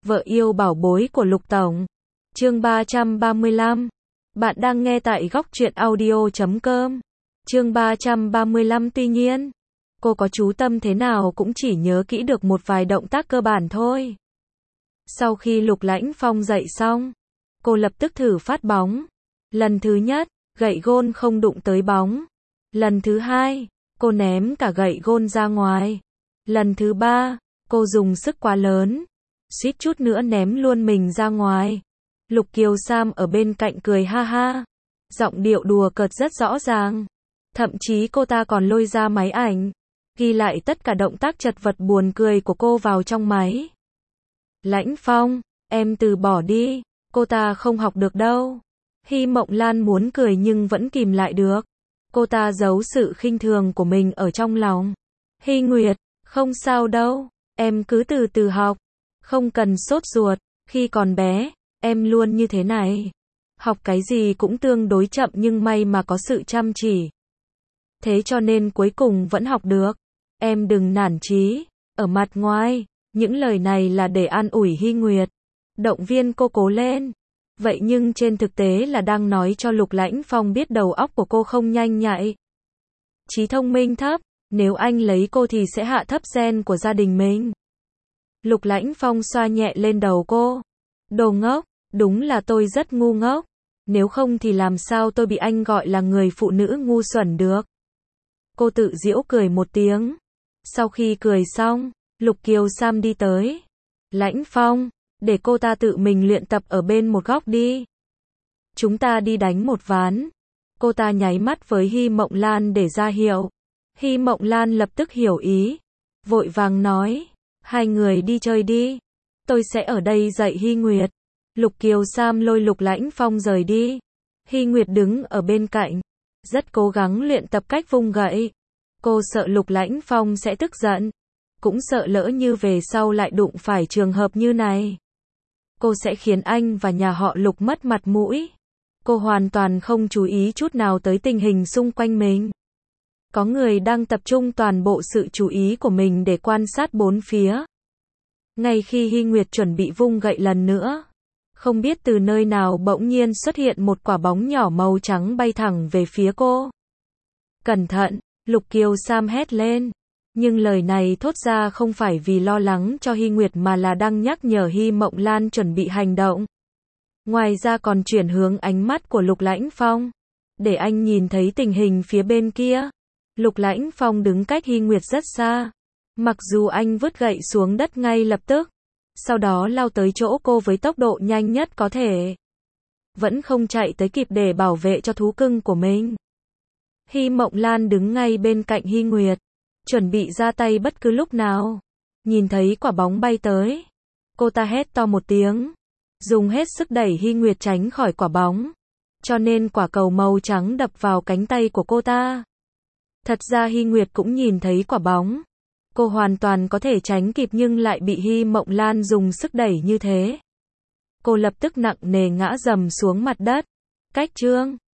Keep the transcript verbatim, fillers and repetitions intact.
vợ yêu bảo bối của Lục Tổng. Chương ba trăm ba mươi lăm. Bạn đang nghe tại góc truyện audio chấm com. Chương ba trăm ba mươi lăm. Tuy nhiên, cô có chú tâm thế nào cũng chỉ nhớ kỹ được một vài động tác cơ bản thôi. Sau khi Lục Lãnh Phong dậy xong, cô lập tức thử phát bóng. Lần thứ nhất, gậy gôn không đụng tới bóng. Lần thứ hai, cô ném cả gậy gôn ra ngoài. Lần thứ ba, cô dùng sức quá lớn, suýt chút nữa ném luôn mình ra ngoài. Lục Kiều Sam ở bên cạnh cười ha ha, giọng điệu đùa cợt rất rõ ràng. Thậm chí cô ta còn lôi ra máy ảnh, ghi lại tất cả động tác chật vật buồn cười của cô vào trong máy. Lãnh Phong, em từ bỏ đi, cô ta không học được đâu. Hy Mộng Lan muốn cười nhưng vẫn kìm lại được. Cô ta giấu sự khinh thường của mình ở trong lòng. Hy Nguyệt, không sao đâu, em cứ từ từ học, không cần sốt ruột, khi còn bé, em luôn như thế này. Học cái gì cũng tương đối chậm nhưng may mà có sự chăm chỉ. Thế cho nên cuối cùng vẫn học được. Em đừng nản chí. Ở mặt ngoài, những lời này là để an ủi Hy Nguyệt, động viên cô cố lên. Vậy nhưng trên thực tế là đang nói cho Lục Lãnh Phong biết đầu óc của cô không nhanh nhạy, trí thông minh thấp, nếu anh lấy cô thì sẽ hạ thấp gen của gia đình mình. Lục Lãnh Phong xoa nhẹ lên đầu cô. Đồ ngốc, đúng là tôi rất ngu ngốc. Nếu không thì làm sao tôi bị anh gọi là người phụ nữ ngu xuẩn được. Cô tự giễu cười một tiếng. Sau khi cười xong, Lục Kiều Sam đi tới. Lãnh Phong, để cô ta tự mình luyện tập ở bên một góc đi. Chúng ta đi đánh một ván. Cô ta nháy mắt với Hy Mộng Lan để ra hiệu. Hy Mộng Lan lập tức hiểu ý, vội vàng nói, hai người đi chơi đi, tôi sẽ ở đây dạy Hy Nguyệt. Lục Kiều Sam lôi Lục Lãnh Phong rời đi. Hy Nguyệt đứng ở bên cạnh, rất cố gắng luyện tập cách vung gậy. Cô sợ Lục Lãnh Phong sẽ tức giận, cũng sợ lỡ như về sau lại đụng phải trường hợp như này, cô sẽ khiến anh và nhà họ Lục mất mặt mũi. Cô hoàn toàn không chú ý chút nào tới tình hình xung quanh mình. Có người đang tập trung toàn bộ sự chú ý của mình để quan sát bốn phía. Ngay khi Hy Nguyệt chuẩn bị vung gậy lần nữa, không biết từ nơi nào bỗng nhiên xuất hiện một quả bóng nhỏ màu trắng bay thẳng về phía cô. Cẩn thận, Lục Kiều Sam hét lên. Nhưng lời này thốt ra không phải vì lo lắng cho Hy Nguyệt mà là đang nhắc nhở Hy Mộng Lan chuẩn bị hành động. Ngoài ra còn chuyển hướng ánh mắt của Lục Lãnh Phong, để anh nhìn thấy tình hình phía bên kia. Lục Lãnh Phong đứng cách Hy Nguyệt rất xa. Mặc dù anh vứt gậy xuống đất ngay lập tức, sau đó lao tới chỗ cô với tốc độ nhanh nhất có thể, vẫn không chạy tới kịp để bảo vệ cho thú cưng của mình. Hy Mộng Lan đứng ngay bên cạnh Hy Nguyệt, chuẩn bị ra tay bất cứ lúc nào. Nhìn thấy quả bóng bay tới, cô ta hét to một tiếng, dùng hết sức đẩy Hy Nguyệt tránh khỏi quả bóng, cho nên quả cầu màu trắng đập vào cánh tay của cô ta. Thật ra Hy Nguyệt cũng nhìn thấy quả bóng, cô hoàn toàn có thể tránh kịp nhưng lại bị Hy Mộng Lan dùng sức đẩy như thế. Cô lập tức nặng nề ngã rầm xuống mặt đất. Cách chương